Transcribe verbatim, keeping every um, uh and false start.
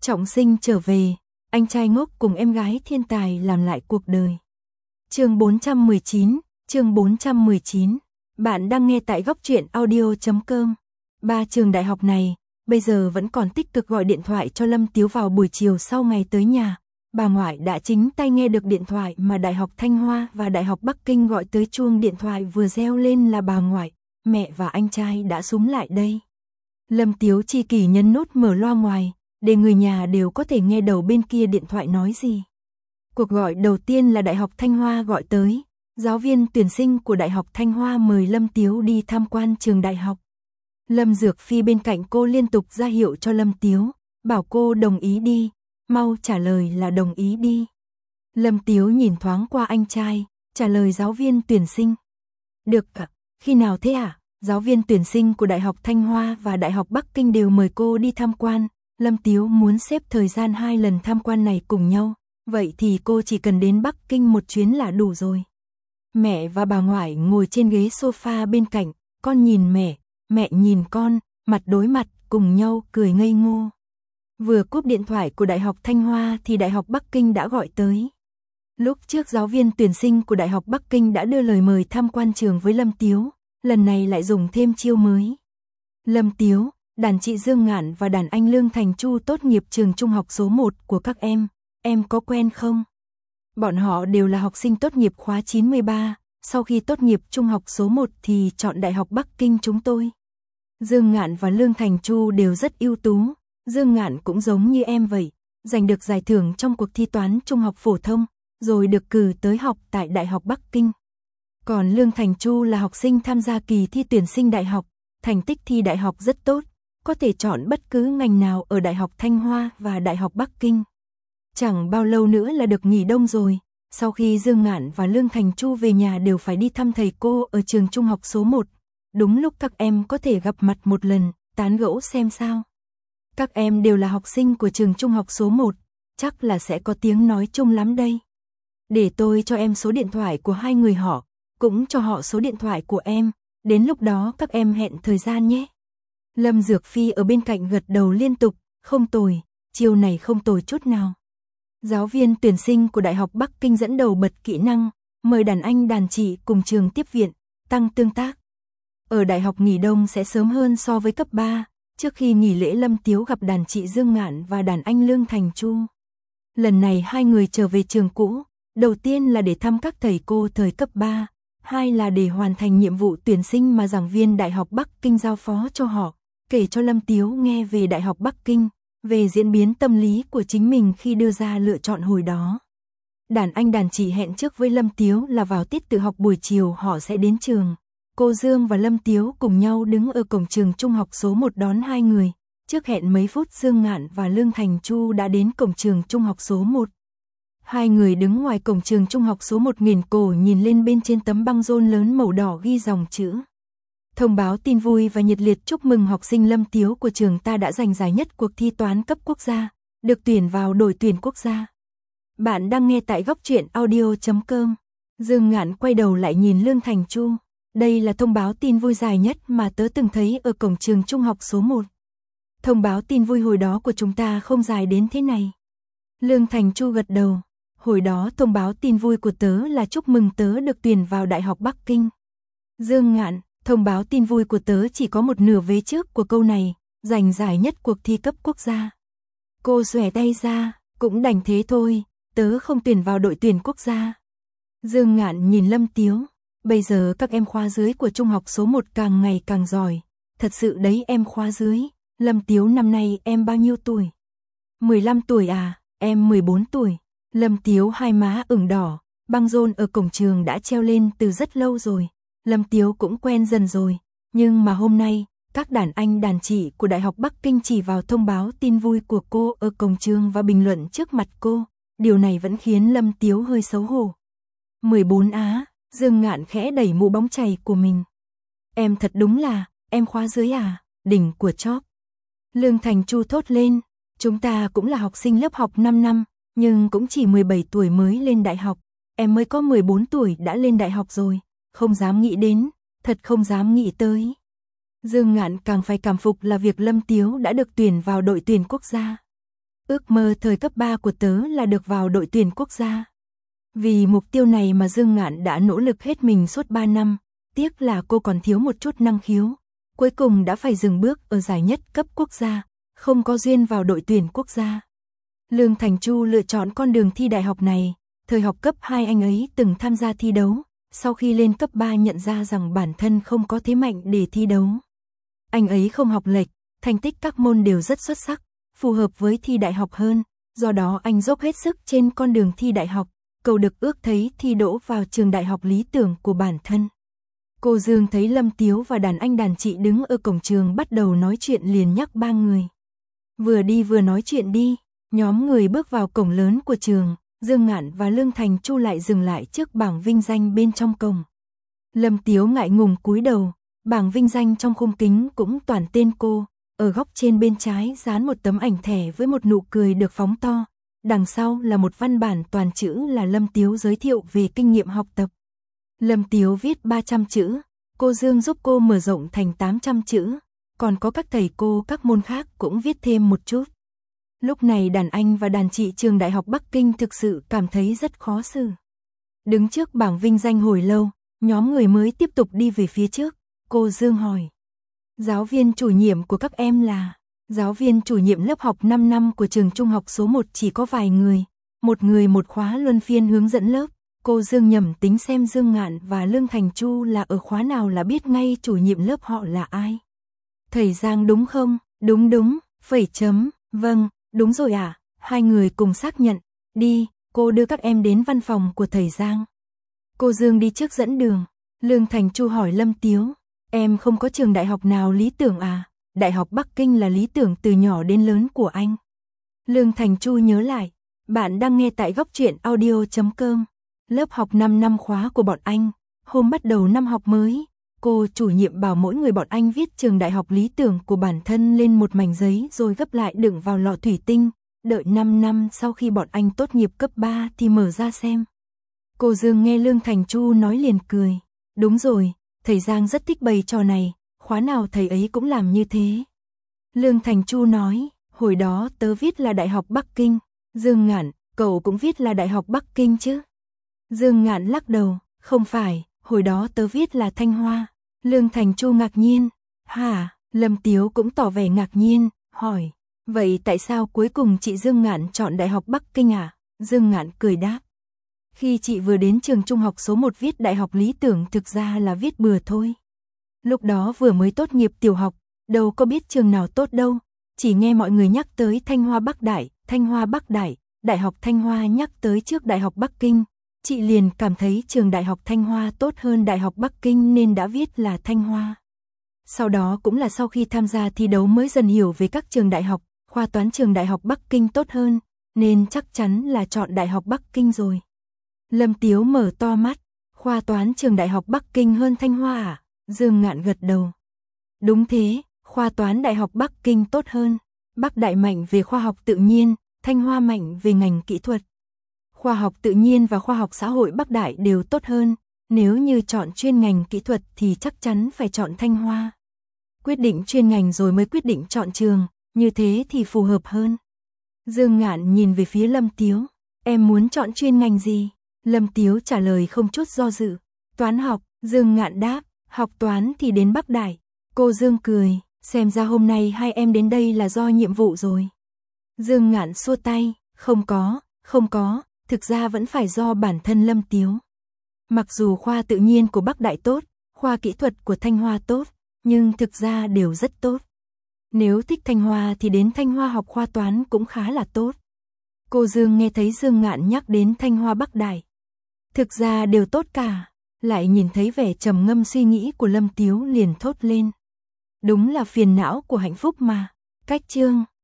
Trọng sinh trở về, anh trai ngốc cùng em gái thiên tài làm lại cuộc đời. Chương bốn trăm mười chín, chương bốn trăm mười chín. Bạn đang nghe tại góc truyện audio chấm com. Ba trường đại học này, bây giờ vẫn còn tích cực gọi điện thoại cho Lâm Tiếu vào buổi chiều sau ngày tới nhà. Bà ngoại đã chính tay nghe được điện thoại mà Đại học Thanh Hoa và Đại học Bắc Kinh gọi tới, chuông điện thoại vừa reo lên là bà ngoại, mẹ và anh trai đã súng lại đây. Lâm Tiếu chi kỷ nhấn nút mở loa ngoài, để người nhà đều có thể nghe đầu bên kia điện thoại nói gì. Cuộc gọi đầu tiên là Đại học Thanh Hoa gọi tới, giáo viên tuyển sinh của Đại học Thanh Hoa mời Lâm Tiếu đi tham quan trường đại học. Lâm Dược Phi bên cạnh cô liên tục ra hiệu cho Lâm Tiếu, bảo cô đồng ý đi, mau trả lời là đồng ý đi. Lâm Tiếu nhìn thoáng qua anh trai, trả lời giáo viên tuyển sinh. Được ạ, khi nào thế ạ? À? Giáo viên tuyển sinh của Đại học Thanh Hoa và Đại học Bắc Kinh đều mời cô đi tham quan. Lâm Tiếu muốn xếp thời gian hai lần tham quan này cùng nhau, vậy thì cô chỉ cần đến Bắc Kinh một chuyến là đủ rồi. Mẹ và bà ngoại ngồi trên ghế sofa bên cạnh, con nhìn mẹ, mẹ nhìn con, mặt đối mặt, cùng nhau cười ngây ngô. Vừa cúp điện thoại của Đại học Thanh Hoa thì Đại học Bắc Kinh đã gọi tới. Lúc trước giáo viên tuyển sinh của Đại học Bắc Kinh đã đưa lời mời tham quan trường với Lâm Tiếu, lần này lại dùng thêm chiêu mới. Lâm Tiếu, đàn chị Dương Ngạn và đàn anh Lương Thành Chu tốt nghiệp trường trung học số một của các em, em có quen không? Bọn họ đều là học sinh tốt nghiệp khóa chín mươi ba, sau khi tốt nghiệp trung học số một thì chọn Đại học Bắc Kinh chúng tôi. Dương Ngạn và Lương Thành Chu đều rất ưu tú, Dương Ngạn cũng giống như em vậy, giành được giải thưởng trong cuộc thi toán trung học phổ thông, rồi được cử tới học tại Đại học Bắc Kinh. Còn Lương Thành Chu là học sinh tham gia kỳ thi tuyển sinh đại học, thành tích thi đại học rất tốt, có thể chọn bất cứ ngành nào ở Đại học Thanh Hoa và Đại học Bắc Kinh. Chẳng bao lâu nữa là được nghỉ đông rồi, sau khi Dương Ngạn và Lương Thành Chu về nhà đều phải đi thăm thầy cô ở trường trung học số một. Đúng lúc các em có thể gặp mặt một lần, tán gẫu xem sao. Các em đều là học sinh của trường trung học số một, chắc là sẽ có tiếng nói chung lắm đây. Để tôi cho em số điện thoại của hai người họ, cũng cho họ số điện thoại của em, đến lúc đó các em hẹn thời gian nhé. Lâm Dược Phi ở bên cạnh gật đầu liên tục, không tồi, chiêu này không tồi chút nào. Giáo viên tuyển sinh của Đại học Bắc Kinh dẫn đầu bật kỹ năng, mời đàn anh đàn chị cùng trường tiếp viện, tăng tương tác. Ở đại học nghỉ đông sẽ sớm hơn so với cấp ba, trước khi nghỉ lễ Lâm Tiếu gặp đàn chị Dương Ngạn và đàn anh Lương Thành Chu. Lần này hai người trở về trường cũ, đầu tiên là để thăm các thầy cô thời cấp ba, hai là để hoàn thành nhiệm vụ tuyển sinh mà giảng viên Đại học Bắc Kinh giao phó cho họ, kể cho Lâm Tiếu nghe về Đại học Bắc Kinh, về diễn biến tâm lý của chính mình khi đưa ra lựa chọn hồi đó. Đàn anh đàn chị hẹn trước với Lâm Tiếu là vào tiết tự học buổi chiều họ sẽ đến trường. Cô Dương và Lâm Tiếu cùng nhau đứng ở cổng trường trung học số một đón hai người. Trước hẹn mấy phút Dương Ngạn và Lương Thành Chu đã đến cổng trường trung học số một. Hai người đứng ngoài cổng trường trung học số một nghiền cổ nhìn lên bên trên tấm băng rôn lớn màu đỏ ghi dòng chữ. Thông báo tin vui và nhiệt liệt chúc mừng học sinh Lâm Tiếu của trường ta đã giành giải nhất cuộc thi toán cấp quốc gia, được tuyển vào đội tuyển quốc gia. Bạn đang nghe tại góc truyện audio chấm com. Dương Ngạn quay đầu lại nhìn Lương Thành Chu. Đây là thông báo tin vui dài nhất mà tớ từng thấy ở cổng trường trung học số một. Thông báo tin vui hồi đó của chúng ta không dài đến thế này. Lương Thành Chu gật đầu. Hồi đó thông báo tin vui của tớ là chúc mừng tớ được tuyển vào Đại học Bắc Kinh. Dương Ngạn, thông báo tin vui của tớ chỉ có một nửa vế trước của câu này, giành giải nhất cuộc thi cấp quốc gia. Cô xòe tay ra, cũng đành thế thôi, tớ không tuyển vào đội tuyển quốc gia. Dương Ngạn nhìn Lâm Tiếu, bây giờ các em khóa dưới của trung học số một càng ngày càng giỏi, thật sự đấy em khóa dưới. Lâm Tiếu năm nay em bao nhiêu tuổi? mười lăm tuổi à, em mười bốn tuổi. Lâm Tiếu hai má ửng đỏ, băng rôn ở cổng trường đã treo lên từ rất lâu rồi. Lâm Tiếu cũng quen dần rồi, nhưng mà hôm nay, các đàn anh đàn chị của Đại học Bắc Kinh chỉ vào thông báo tin vui của cô ở cổng trường và bình luận trước mặt cô, điều này vẫn khiến Lâm Tiếu hơi xấu hổ. mười bốn á, Dương Ngạn khẽ đẩy mũ bóng chày của mình. Em thật đúng là, em khóa dưới à, đỉnh của chóp. Lương Thành Chu thốt lên, chúng ta cũng là học sinh lớp học năm năm, nhưng cũng chỉ mười bảy tuổi mới lên đại học, em mới có mười bốn tuổi đã lên đại học rồi. Không dám nghĩ đến, thật không dám nghĩ tới. Dương Ngạn càng phải cảm phục là việc Lâm Tiếu đã được tuyển vào đội tuyển quốc gia. Ước mơ thời cấp ba của tớ là được vào đội tuyển quốc gia. Vì mục tiêu này mà Dương Ngạn đã nỗ lực hết mình suốt ba năm, tiếc là cô còn thiếu một chút năng khiếu. Cuối cùng đã phải dừng bước ở giải nhất cấp quốc gia, không có duyên vào đội tuyển quốc gia. Lương Thành Chu lựa chọn con đường thi đại học này, thời học cấp hai anh ấy từng tham gia thi đấu, sau khi lên cấp ba nhận ra rằng bản thân không có thế mạnh để thi đấu. Anh ấy không học lệch, thành tích các môn đều rất xuất sắc, phù hợp với thi đại học hơn, do đó anh dốc hết sức trên con đường thi đại học, cầu được ước thấy thi đỗ vào trường đại học lý tưởng của bản thân. Cô Dương thấy Lâm Tiếu và đàn anh đàn chị đứng ở cổng trường bắt đầu nói chuyện liền nhắc ba người. Vừa đi vừa nói chuyện đi, nhóm người bước vào cổng lớn của trường, Dương Ngạn và Lương Thành Chu lại dừng lại trước bảng vinh danh bên trong cổng. Lâm Tiếu ngại ngùng cúi đầu, bảng vinh danh trong khung kính cũng toàn tên cô, ở góc trên bên trái dán một tấm ảnh thẻ với một nụ cười được phóng to, đằng sau là một văn bản toàn chữ là Lâm Tiếu giới thiệu về kinh nghiệm học tập. Lâm Tiếu viết ba trăm chữ, cô Dương giúp cô mở rộng thành tám trăm chữ, còn có các thầy cô các môn khác cũng viết thêm một chút. Lúc này đàn anh và đàn chị trường Đại học Bắc Kinh thực sự cảm thấy rất khó xử. Đứng trước bảng vinh danh hồi lâu, nhóm người mới tiếp tục đi về phía trước, cô Dương hỏi. Giáo viên chủ nhiệm của các em là? Giáo viên chủ nhiệm lớp học năm năm của trường trung học số một chỉ có vài người, một người một khóa luân phiên hướng dẫn lớp. Cô Dương nhầm tính xem Dương Ngạn và Lương Thành Chu là ở khóa nào là biết ngay chủ nhiệm lớp họ là ai. Thầy Giang đúng không? Đúng đúng, phẩy chấm, vâng, đúng rồi ạ, à? Hai người cùng xác nhận, đi, cô đưa các em đến văn phòng của thầy Giang. Cô Dương đi trước dẫn đường, Lương Thành Chu hỏi Lâm Tiếu, em không có trường đại học nào lý tưởng à? Đại học Bắc Kinh là lý tưởng từ nhỏ đến lớn của anh. Lương Thành Chu nhớ lại, bạn đang nghe tại góc truyện audio chấm com. Lớp học năm năm khóa của bọn anh, hôm bắt đầu năm học mới, cô chủ nhiệm bảo mỗi người bọn anh viết trường đại học lý tưởng của bản thân lên một mảnh giấy rồi gấp lại đựng vào lọ thủy tinh, đợi năm năm sau khi bọn anh tốt nghiệp cấp ba thì mở ra xem. Cô Dương nghe Lương Thành Chu nói liền cười, đúng rồi, thầy Giang rất thích bày trò này, khóa nào thầy ấy cũng làm như thế. Lương Thành Chu nói, hồi đó tớ viết là Đại học Bắc Kinh, Dương Ngạn, cậu cũng viết là Đại học Bắc Kinh chứ? Dương Ngạn lắc đầu, không phải, hồi đó tớ viết là Thanh Hoa. Lương Thành Chu ngạc nhiên, hả? Lâm Tiếu cũng tỏ vẻ ngạc nhiên, hỏi, vậy tại sao cuối cùng chị Dương Ngạn chọn Đại học Bắc Kinh à? Dương Ngạn cười đáp, khi chị vừa đến trường trung học số một viết Đại học lý tưởng thực ra là viết bừa thôi. Lúc đó vừa mới tốt nghiệp tiểu học, đâu có biết trường nào tốt đâu, chỉ nghe mọi người nhắc tới Thanh Hoa Bắc Đại, Thanh Hoa Bắc Đại, Đại học Thanh Hoa nhắc tới trước Đại học Bắc Kinh. Chị liền cảm thấy trường Đại học Thanh Hoa tốt hơn Đại học Bắc Kinh nên đã viết là Thanh Hoa. Sau đó cũng là sau khi tham gia thi đấu mới dần hiểu về các trường đại học, khoa toán trường Đại học Bắc Kinh tốt hơn, nên chắc chắn là chọn Đại học Bắc Kinh rồi. Lâm Tiếu mở to mắt, khoa toán trường Đại học Bắc Kinh hơn Thanh Hoa à? Dương Ngạn gật đầu. Đúng thế, khoa toán Đại học Bắc Kinh tốt hơn, Bắc Đại mạnh về khoa học tự nhiên, Thanh Hoa mạnh về ngành kỹ thuật. Khoa học tự nhiên và khoa học xã hội Bắc Đại đều tốt hơn, nếu như chọn chuyên ngành kỹ thuật thì chắc chắn phải chọn Thanh Hoa. Quyết định chuyên ngành rồi mới quyết định chọn trường, như thế thì phù hợp hơn. Dương Ngạn nhìn về phía Lâm Tiếu, em muốn chọn chuyên ngành gì? Lâm Tiếu trả lời không chút do dự, toán học. Dương Ngạn đáp, học toán thì đến Bắc Đại. Cô Dương cười, xem ra hôm nay hai em đến đây là do nhiệm vụ rồi. Dương Ngạn xua tay, không có, không có. Thực ra vẫn phải do bản thân Lâm Tiếu. Mặc dù khoa tự nhiên của Bắc Đại tốt, khoa kỹ thuật của Thanh Hoa tốt, nhưng thực ra đều rất tốt. Nếu thích Thanh Hoa thì đến Thanh Hoa học khoa toán cũng khá là tốt. Cô Dương nghe thấy Dương Ngạn nhắc đến Thanh Hoa Bắc Đại. Thực ra đều tốt cả, lại nhìn thấy vẻ trầm ngâm suy nghĩ của Lâm Tiếu liền thốt lên. Đúng là phiền não của hạnh phúc mà. Cách chương